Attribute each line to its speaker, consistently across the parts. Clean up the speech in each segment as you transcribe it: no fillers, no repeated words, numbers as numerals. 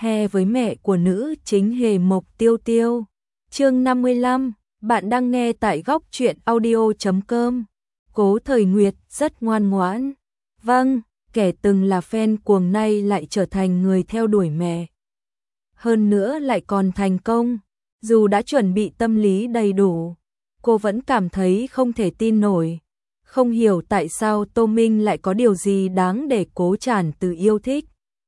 Speaker 1: he với mẹ của nữ chính Hề Mộc Tiêu Tiêu. Chương 55, bạn đang nghe tại góc truyện audio.com. Cố Thời Nguyệt rất ngoan ngoãn. Vâng, kẻ từng là fan cuồng nay lại trở thành người theo đuổi mẹ. Hơn nữa lại còn thành công. Dù đã chuẩn bị tâm lý đầy đủ, cô vẫn cảm thấy không thể tin nổi. Không hiểu tại sao Tô Minh lại có điều gì đáng để Cố Trản Từ yêu thích.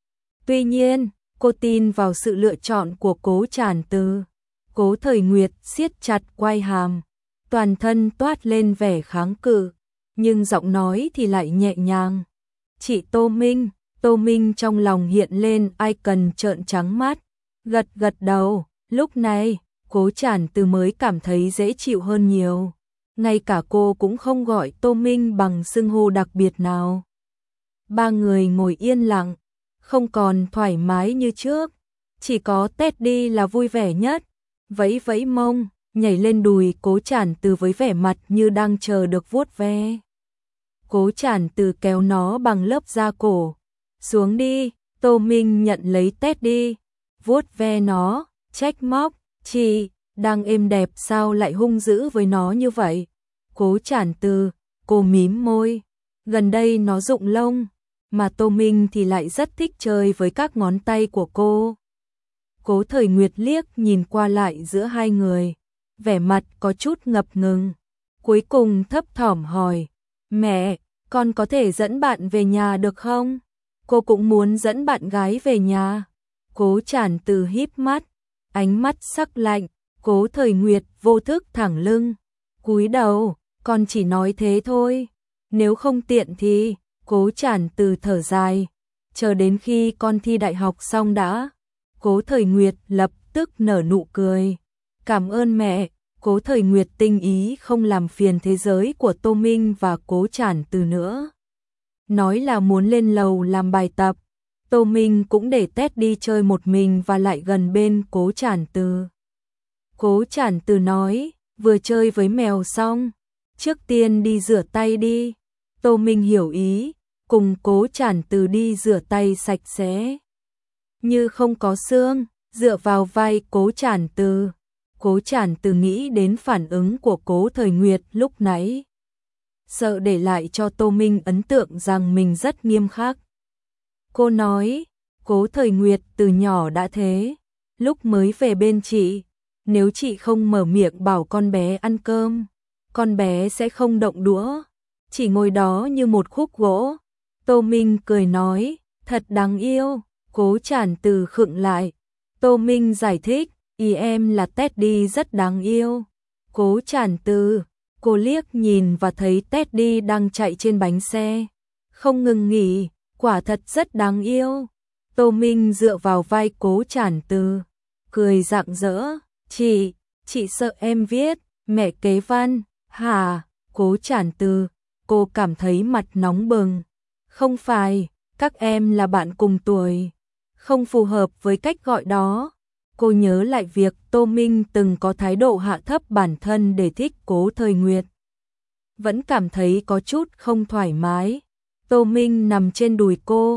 Speaker 1: Tuy nhiên, cô tin vào sự lựa chọn của Cố Trản Từ. Cố Thời Nguyệt siết chặt quai hàm, toàn thân toát lên vẻ kháng cự, nhưng giọng nói thì lại nhẹ nhàng. Chị Tô Minh, Tô Minh trong lòng hiện lên icon trợn trắng mắt, gật gật đầu. Lúc này, Cố Trản Từ mới cảm thấy dễ chịu hơn nhiều. Ngay cả cô cũng không gọi Tô Minh bằng xưng hô đặc biệt nào. Ba người ngồi yên lặng, không còn thoải mái như trước. Chỉ có Teddy là vui vẻ nhất, vẫy vẫy mông, nhảy lên đùi Cố Trản Từ với vẻ mặt như đang chờ được vuốt ve. Cố Trản Từ kéo nó bằng lớp da cổ. Xuống đi, Tô Minh nhận lấy Teddy, vuốt ve nó, trách móc. Chị, đang êm đẹp sao lại hung dữ với nó như vậy? Cố Trản Từ, cô mím môi. Gần đây nó rụng lông, mà Tô Minh thì lại rất thích chơi với các ngón tay của cô. Cố Thời Nguyệt liếc nhìn qua lại giữa hai người, vẻ mặt có chút ngập ngừng. Cuối cùng thấp thỏm hỏi, mẹ, con có thể dẫn bạn về nhà được không? Cô cũng muốn dẫn bạn gái về nhà. Cố Trản Từ híp mắt, ánh mắt sắc lạnh. Cố Thời Nguyệt vô thức thẳng lưng, cúi đầu, con chỉ nói thế thôi. Nếu không tiện thì, Cố Trản Từ thở dài, chờ đến khi con thi đại học xong đã. Cố Thời Nguyệt lập tức nở nụ cười. Cảm ơn mẹ. Cố Thời Nguyệt tinh ý không làm phiền thế giới của Tô Minh và Cố Trản Từ nữa. Nói là muốn lên lầu làm bài tập. Tô Minh cũng để Teddy chơi một mình và lại gần bên Cố Trản Từ. Cố Trản Từ nói, vừa chơi với mèo xong, trước tiên đi rửa tay đi. Tô Minh hiểu ý, cùng Cố Trản Từ đi rửa tay sạch sẽ. Như không có xương, dựa vào vai Cố Trản Từ. Cố Trản Từ nghĩ đến phản ứng của Cố Thời Nguyệt lúc nãy. Sợ để lại cho Tô Minh ấn tượng rằng mình rất nghiêm khắc. Cô nói, Cố Thời Nguyệt từ nhỏ đã thế. Lúc mới về bên chị, nếu chị không mở miệng bảo con bé ăn cơm, con bé sẽ không động đũa, chỉ ngồi đó như một khúc gỗ. Tô Minh cười nói, thật đáng yêu. Cố Trản Từ khựng lại. Tô Minh giải thích, ý em là Teddy rất đáng yêu. Cố Trản Từ, cô liếc nhìn và thấy Teddy đang chạy trên bánh xe, không ngừng nghỉ, quả thật rất đáng yêu. Tô Minh dựa vào vai Cố Trản Từ, cười rạng rỡ. Chị sợ em viết, mẹ kế văn, hả? Cố Trản Từ, cô cảm thấy mặt nóng bừng. Không phải, các em là bạn cùng tuổi, không phù hợp với cách gọi đó. Cô nhớ lại việc Tô Minh từng có thái độ hạ thấp bản thân để thích Cố Thời Nguyệt. Vẫn cảm thấy có chút không thoải mái. Tô Minh nằm trên đùi cô.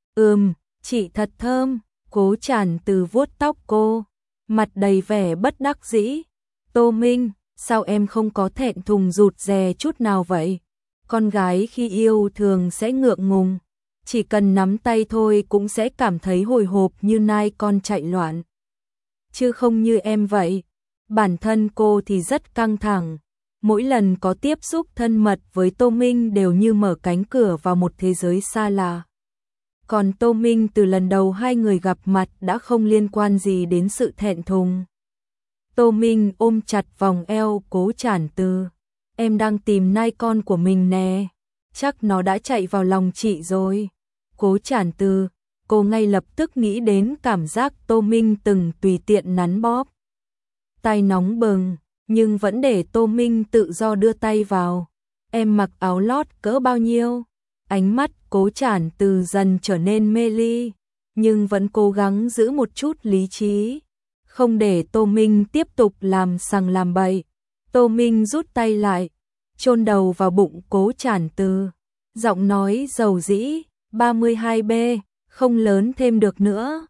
Speaker 1: Chị thật thơm. Cố Trản Từ vuốt tóc cô, mặt đầy vẻ bất đắc dĩ. Tô Minh, sao em không có thẹn thùng rụt rè chút nào vậy? Con gái khi yêu thường sẽ ngượng ngùng, chỉ cần nắm tay thôi cũng sẽ cảm thấy hồi hộp như nai con chạy loạn. Chứ không như em vậy. Bản thân cô thì rất căng thẳng. Mỗi lần có tiếp xúc thân mật với Tô Minh đều như mở cánh cửa vào một thế giới xa lạ. Còn Tô Minh từ lần đầu hai người gặp mặt đã không liên quan gì đến sự thẹn thùng. Tô Minh ôm chặt vòng eo Cố Trản Từ. Em đang tìm nai con của mình nè. Chắc nó đã chạy vào lòng chị rồi. Cố Trản Từ, cô ngay lập tức nghĩ đến cảm giác Tô Minh từng tùy tiện nắn bóp. Tay nóng bừng, nhưng vẫn để Tô Minh tự do đưa tay vào. Em mặc áo lót cỡ bao nhiêu? Ánh mắt Cố Trản Từ dần trở nên mê ly, nhưng vẫn cố gắng giữ một chút lý trí, không để Tô Minh tiếp tục làm sằng làm bậy. Tô Minh rút tay lại, chôn đầu vào bụng Cố Trản Từ, giọng nói dầu dĩ, 32B, không lớn thêm được nữa.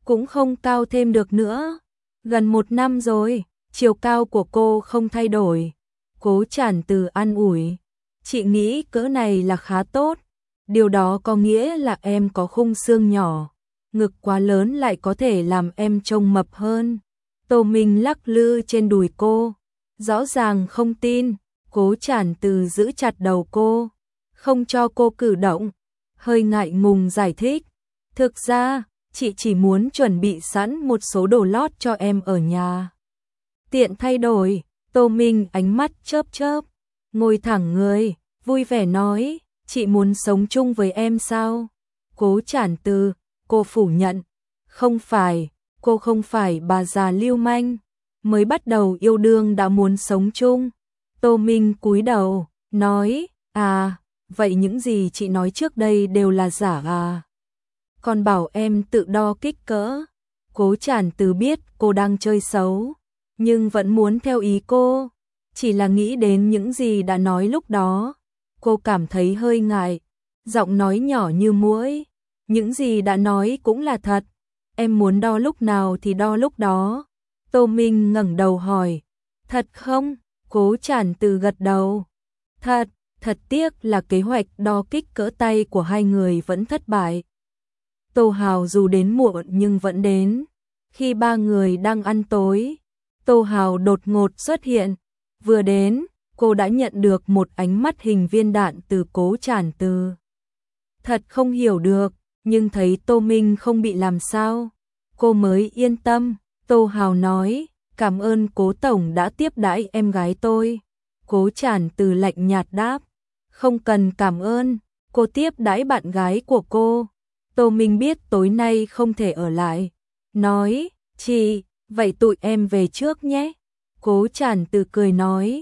Speaker 1: cũng không cao thêm được nữa. Gần 1 năm rồi, chiều cao của cô không thay đổi. Cố Trản Từ an ủi, chị nghĩ cỡ này là khá tốt. Điều đó có nghĩa là em có khung xương nhỏ, ngực quá lớn lại có thể làm em trông mập hơn. Tô Minh lắc lư trên đùi cô, rõ ràng không tin. Cố Trản Từ giữ chặt đầu cô, không cho cô cử động, hơi ngại ngùng giải thích. Thực ra, chị chỉ muốn chuẩn bị sẵn một số đồ lót cho em ở nhà. Tiện thay đổi. Tô Minh ánh mắt chớp chớp, ngồi thẳng người, vui vẻ nói, chị muốn sống chung với em sao? Cố Trản Từ, cô phủ nhận, không phải, cô không phải bà già lưu manh, mới bắt đầu yêu đương đã muốn sống chung. Tô Minh cúi đầu, nói, à, vậy những gì chị nói trước đây đều là giả à? Còn bảo em tự đo kích cỡ. Cố Trản Từ biết cô đang chơi xấu, nhưng vẫn muốn theo ý cô. Chỉ là nghĩ đến những gì đã nói lúc đó, cô cảm thấy hơi ngại, giọng nói nhỏ như muỗi. Những gì đã nói cũng là thật, em muốn đo lúc nào thì đo lúc đó. Tô Minh ngẩng đầu hỏi, thật không? Cố Trản Từ gật đầu. Thật, thật tiếc là kế hoạch đo kích cỡ tay của hai người vẫn thất bại. Tô Hào dù đến muộn nhưng vẫn đến. Khi ba người đang ăn tối, Tô Hào đột ngột xuất hiện. Vừa đến, cô đã nhận được một ánh mắt hình viên đạn từ Cố Trản Từ. Thật không hiểu được, nhưng thấy Tô Minh không bị làm sao, cô mới yên tâm. Tô Hào nói, cảm ơn Cố Tổng đã tiếp đãi em gái tôi. Cố Trản Từ lạnh nhạt đáp, không cần cảm ơn, cô tiếp đãi bạn gái của cô. Tô Minh biết tối nay không thể ở lại, nói, chị, vậy tụi em về trước nhé. Cố Trản Từ cười nói,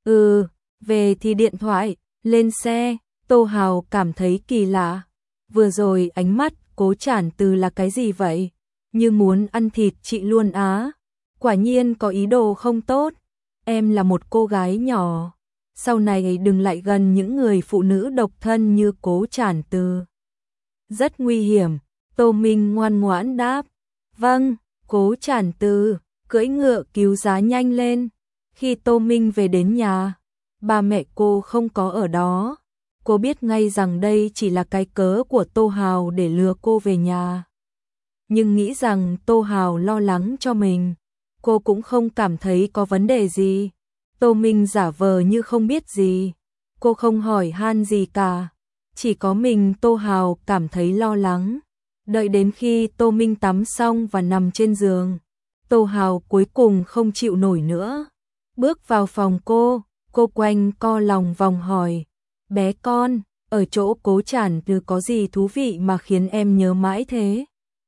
Speaker 1: về thì điện thoại, lên xe. Tô Hào cảm thấy kỳ lạ, vừa rồi ánh mắt Cố Trản Từ là cái gì vậy? Như muốn ăn thịt chị luôn á. Quả nhiên có ý đồ không tốt. Em là một cô gái nhỏ, sau này đừng lại gần những người phụ nữ độc thân như Cố Trản Từ. Rất nguy hiểm. Tô Minh ngoan ngoãn đáp, vâng. Cố Trản Từ cưỡi ngựa cứu giá nhanh lên. Khi Tô Minh về đến nhà, ba mẹ cô không có ở đó. Cô biết ngay rằng đây chỉ là cái cớ của Tô Hào để lừa cô về nhà. Nhưng nghĩ rằng Tô Hào lo lắng cho mình, cô cũng không cảm thấy có vấn đề gì. Tô Minh giả vờ như không biết gì, cô không hỏi han gì cả. Chỉ có mình Tô Hào cảm thấy lo lắng. Đợi đến khi Tô Minh tắm xong và nằm trên giường, Tô Hào cuối cùng không chịu nổi nữa. Bước vào phòng cô quanh co lòng vòng hỏi, bé con, ở chỗ Cố Trản Từ có gì thú vị mà khiến em nhớ mãi thế?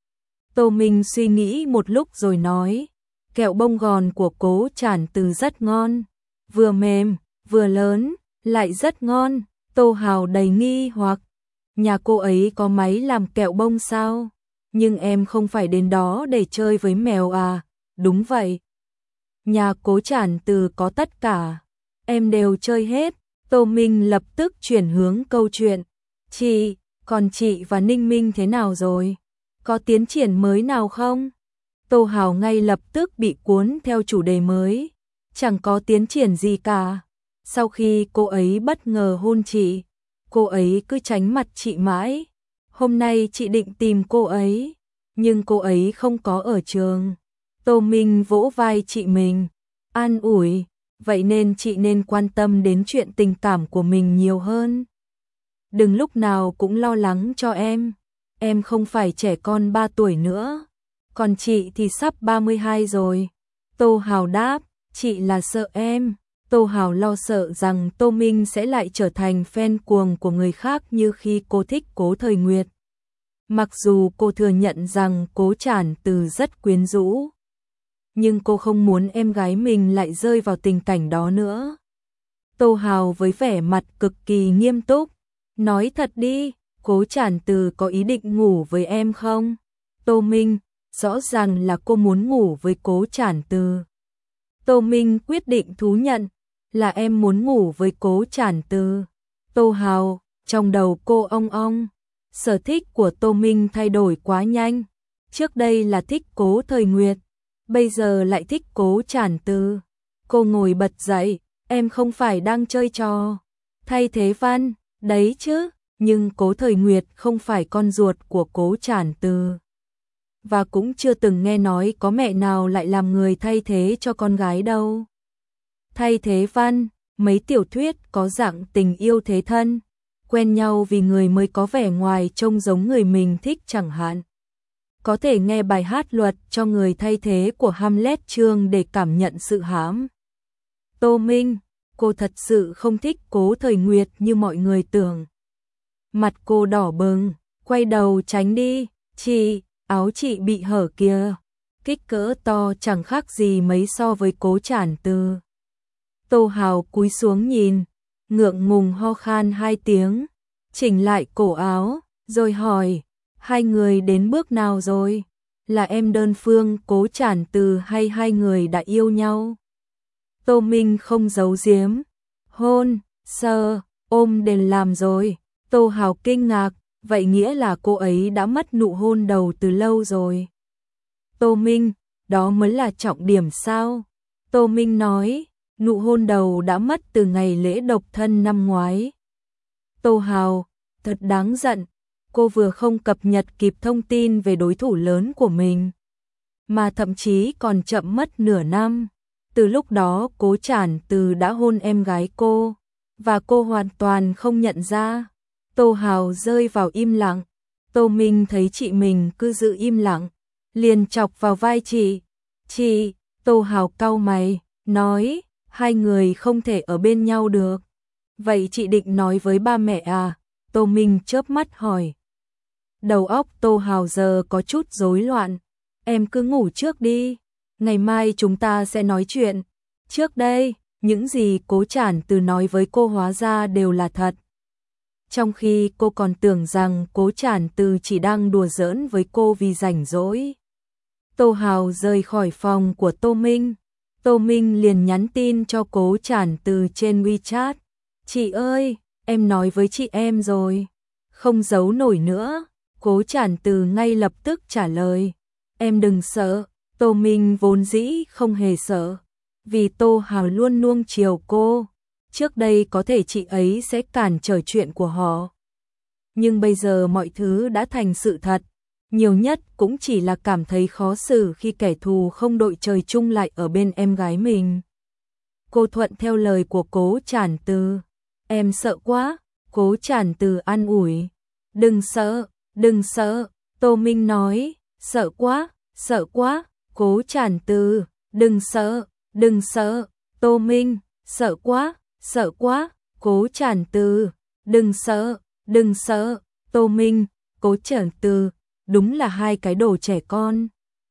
Speaker 1: Tô Minh suy nghĩ một lúc rồi nói, kẹo bông gòn của Cố Trản Từ rất ngon, vừa mềm, vừa lớn, lại rất ngon. Tô Hào đầy nghi hoặc, nhà cô ấy có máy làm kẹo bông sao? Nhưng em không phải đến đó để chơi với mèo à? Đúng vậy. Nhà Cố Trản Từ có tất cả, em đều chơi hết. Tô Minh lập tức chuyển hướng câu chuyện. Chị, còn chị và Ninh Minh thế nào rồi? Có tiến triển mới nào không? Tô Hào ngay lập tức bị cuốn theo chủ đề mới. Chẳng có tiến triển gì cả. Sau khi cô ấy bất ngờ hôn chị, cô ấy cứ tránh mặt chị mãi. Hôm nay chị định tìm cô ấy, nhưng cô ấy không có ở trường. Tô Minh vỗ vai chị mình, an ủi, vậy nên chị nên quan tâm đến chuyện tình cảm của mình nhiều hơn. Đừng lúc nào cũng lo lắng cho em không phải trẻ con 3 tuổi nữa, còn chị thì sắp 32 rồi. Tô Hào đáp, chị là sợ em. Tô Hào lo sợ rằng Tô Minh sẽ lại trở thành fan cuồng của người khác như khi cô thích Cố Thời Nguyệt. Mặc dù cô thừa nhận rằng Cố Trản Từ rất quyến rũ, nhưng cô không muốn em gái mình lại rơi vào tình cảnh đó nữa. Tô Hào với vẻ mặt cực kỳ nghiêm túc, nói thật đi, Cố Trản Từ có ý định ngủ với em không? Tô Minh, rõ ràng là cô muốn ngủ với Cố Trản Từ. Tô Minh quyết định thú nhận, là em muốn ngủ với Cố Trản Từ. Tô Hào, trong đầu cô ong ong, sở thích của Tô Minh thay đổi quá nhanh. Trước đây là thích Cố Thời Nguyệt, bây giờ lại thích Cố Trản Từ. Cô ngồi bật dậy, em không phải đang chơi trò thay thế văn, đấy chứ, nhưng Cố Thời Nguyệt không phải con ruột của Cố Trản Từ. Và cũng chưa từng nghe nói có mẹ nào lại làm người thay thế cho con gái đâu. Thay thế văn, mấy tiểu thuyết có dạng tình yêu thế thân, quen nhau vì người mới có vẻ ngoài trông giống người mình thích chẳng hạn. Có thể nghe bài hát luật cho người thay thế của Hamlet Chương để cảm nhận sự hãm. Tô Minh, cô thật sự không thích Cố Thời Nguyệt như mọi người tưởng. Mặt cô đỏ bừng, quay đầu tránh đi, chị, áo chị bị hở kìa, kích cỡ to chẳng khác gì mấy so với Cố Trản Từ. Tô Hào cúi xuống nhìn, ngượng ngùng ho khan 2 tiếng, chỉnh lại cổ áo, rồi hỏi, hai người đến bước nào rồi? Là em đơn phương Cố Trản Từ hay hai người đã yêu nhau? Tô Minh không giấu giếm, hôn, sờ, ôm đều làm rồi. Tô Hào kinh ngạc, vậy nghĩa là cô ấy đã mất nụ hôn đầu từ lâu rồi. Tô Minh, đó mới là trọng điểm sao? Tô Minh nói, nụ hôn đầu đã mất từ ngày lễ độc thân năm ngoái. Tô Hào, thật đáng giận, cô vừa không cập nhật kịp thông tin về đối thủ lớn của mình, mà thậm chí còn chậm mất nửa năm. Từ lúc đó Cố Trản Từ đã hôn em gái cô, và cô hoàn toàn không nhận ra. Tô Hào rơi vào im lặng. Tô Minh thấy chị mình cứ giữ im lặng, liền chọc vào vai chị. Chị, Tô Hào cau mày, nói, hai người không thể ở bên nhau được. Vậy chị định nói với ba mẹ à? Tô Minh chớp mắt hỏi. Đầu óc Tô Hào giờ có chút rối loạn. Em cứ ngủ trước đi, ngày mai chúng ta sẽ nói chuyện. Trước đây, những gì Cố Trản Từ nói với cô hóa ra đều là thật. Trong khi cô còn tưởng rằng Cố Trản Từ chỉ đang đùa giỡn với cô vì rảnh rỗi. Tô Hào rời khỏi phòng của Tô Minh. Tô Minh liền nhắn tin cho Cố Trản Từ trên WeChat. Chị ơi, em nói với chị em rồi. Không giấu nổi nữa. Cố Trản Từ ngay lập tức trả lời. Em đừng sợ. Tô Minh vốn dĩ không hề sợ, vì Tô Hào luôn nuông chiều cô. Trước đây có thể chị ấy sẽ cản trở chuyện của họ. Nhưng bây giờ mọi thứ đã thành sự thật. Nhiều nhất cũng chỉ là cảm thấy khó xử khi kẻ thù không đội trời chung lại ở bên em gái mình. Cô thuận theo lời của Cố Trản Từ. Em sợ quá. Cố Trản Từ an ủi. Đừng sợ, đừng sợ. Tô Minh nói. Sợ quá, sợ quá. Cố Trản Từ. Đừng sợ, đừng sợ. Tô Minh. Sợ quá, sợ quá. Cố Trản Từ. Đừng sợ, đừng sợ. Tô Minh. Cố Trản Từ. Đúng là hai cái đồ trẻ con.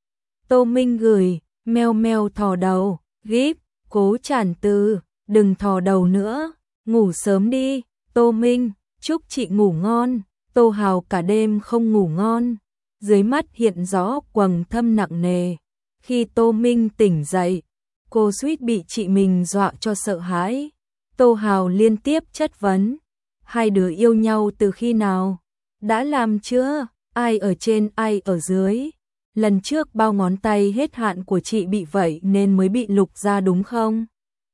Speaker 1: Tô Minh gửi, meo meo thò đầu, gíp. Cố Trản Từ. Đừng thò đầu nữa, ngủ sớm đi. Tô Minh. Chúc chị ngủ ngon. Tô Hào cả đêm không ngủ ngon, dưới mắt hiện rõ quầng thâm nặng nề. Khi Tô Minh tỉnh dậy, cô suýt bị chị mình dọa cho sợ hãi. Tô Hào liên tiếp chất vấn. Hai đứa yêu nhau từ khi nào? Đã làm chưa? Ai ở trên ai ở dưới? Lần trước bao ngón tay hết hạn của chị bị vậy nên mới bị lục ra đúng không?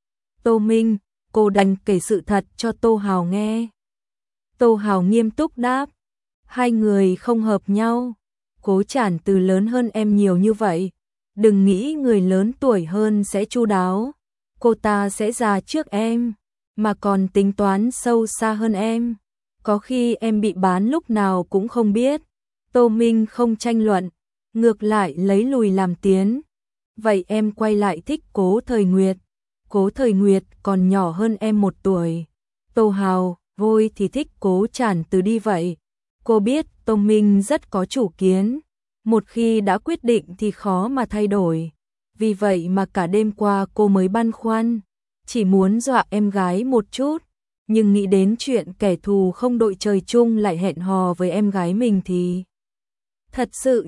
Speaker 1: Tô Minh, cô đành kể sự thật cho Tô Hào nghe. Tô Hào nghiêm túc đáp. Hai người không hợp nhau. Cố Trản Từ lớn hơn em nhiều như vậy. Đừng nghĩ người lớn tuổi hơn sẽ chu đáo. Cô ta sẽ già trước em, mà còn tính toán sâu xa hơn em. Có khi em bị bán lúc nào cũng không biết. Tô Minh không tranh luận, ngược lại lấy lùi làm tiến. Vậy em quay lại thích Cố Thời Nguyệt. Cố Thời Nguyệt còn nhỏ hơn em 1 tuổi. Tô Hào, vôi thì thích Cố Trản Từ đi vậy. Cô biết Tô Minh rất có chủ kiến. Một khi đã quyết định thì khó mà thay đổi. Vì vậy mà cả đêm qua cô mới băn khoăn. Chỉ muốn dọa em gái một chút. Nhưng nghĩ đến chuyện kẻ thù không đội trời chung lại hẹn hò với em gái mình thì thật sự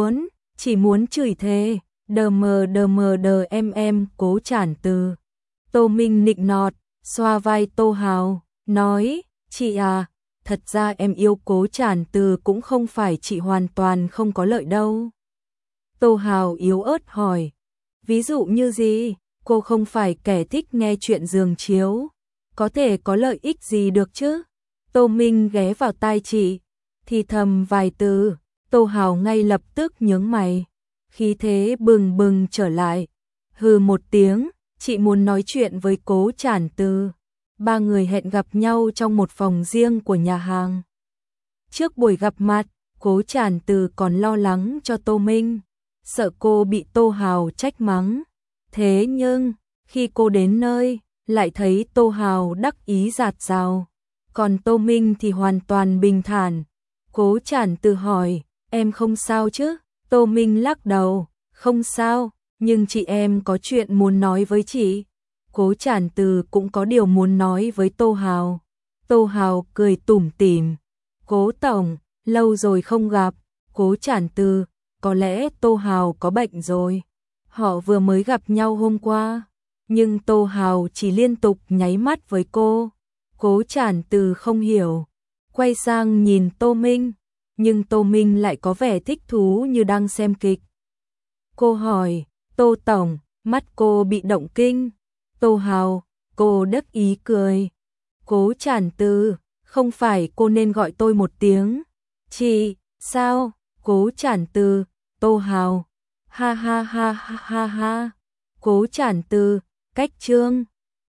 Speaker 1: chỉ muốn chửi thề. Đờ mờ đờ em Cố Trản Từ. Tô Minh nịnh nọt, xoa vai Tô Hào, nói, chị à, thật ra em yêu Cố Trản Từ cũng không phải chị hoàn toàn không có lợi đâu. Tô Hào yếu ớt hỏi. Ví dụ như gì? Cô không phải kẻ thích nghe chuyện giường chiếu. Có thể có lợi ích gì được chứ? Tô Minh ghé vào tai chị, thì thầm vài từ. Tô Hào ngay lập tức nhướng mày. Khí thế bừng bừng trở lại. Hừ một tiếng, chị muốn nói chuyện với Cố Trản Từ. Ba người hẹn gặp nhau trong một phòng riêng của nhà hàng. Trước buổi gặp mặt, Cố Trản Từ còn lo lắng cho Tô Minh, sợ cô bị Tô Hào trách mắng. Thế nhưng, khi cô đến nơi, lại thấy Tô Hào đắc ý rạt rào. Còn Tô Minh thì hoàn toàn bình thản. Cố Trản Từ hỏi, em không sao chứ? Tô Minh lắc đầu, không sao, nhưng chị em có chuyện muốn nói với chị. Cố Trản Từ cũng có điều muốn nói với Tô Hào. Tô Hào cười tủm tỉm. Cố tổng, lâu rồi không gặp. Cố Trản Từ, có lẽ Tô Hào có bệnh rồi. Họ vừa mới gặp nhau hôm qua. Nhưng Tô Hào chỉ liên tục nháy mắt với cô. Cố Trản Từ không hiểu. Quay sang nhìn Tô Minh. Nhưng Tô Minh lại có vẻ thích thú như đang xem kịch. Cô hỏi, Tô tổng, mắt cô bị động kinh. Tô Hào, cô đắc ý cười. Cố Trản Từ, không phải cô nên gọi tôi một tiếng. Chị, sao? Cố Trản Từ, Tô Hào. Ha ha ha ha ha ha. Cố Trản Từ, cách chương.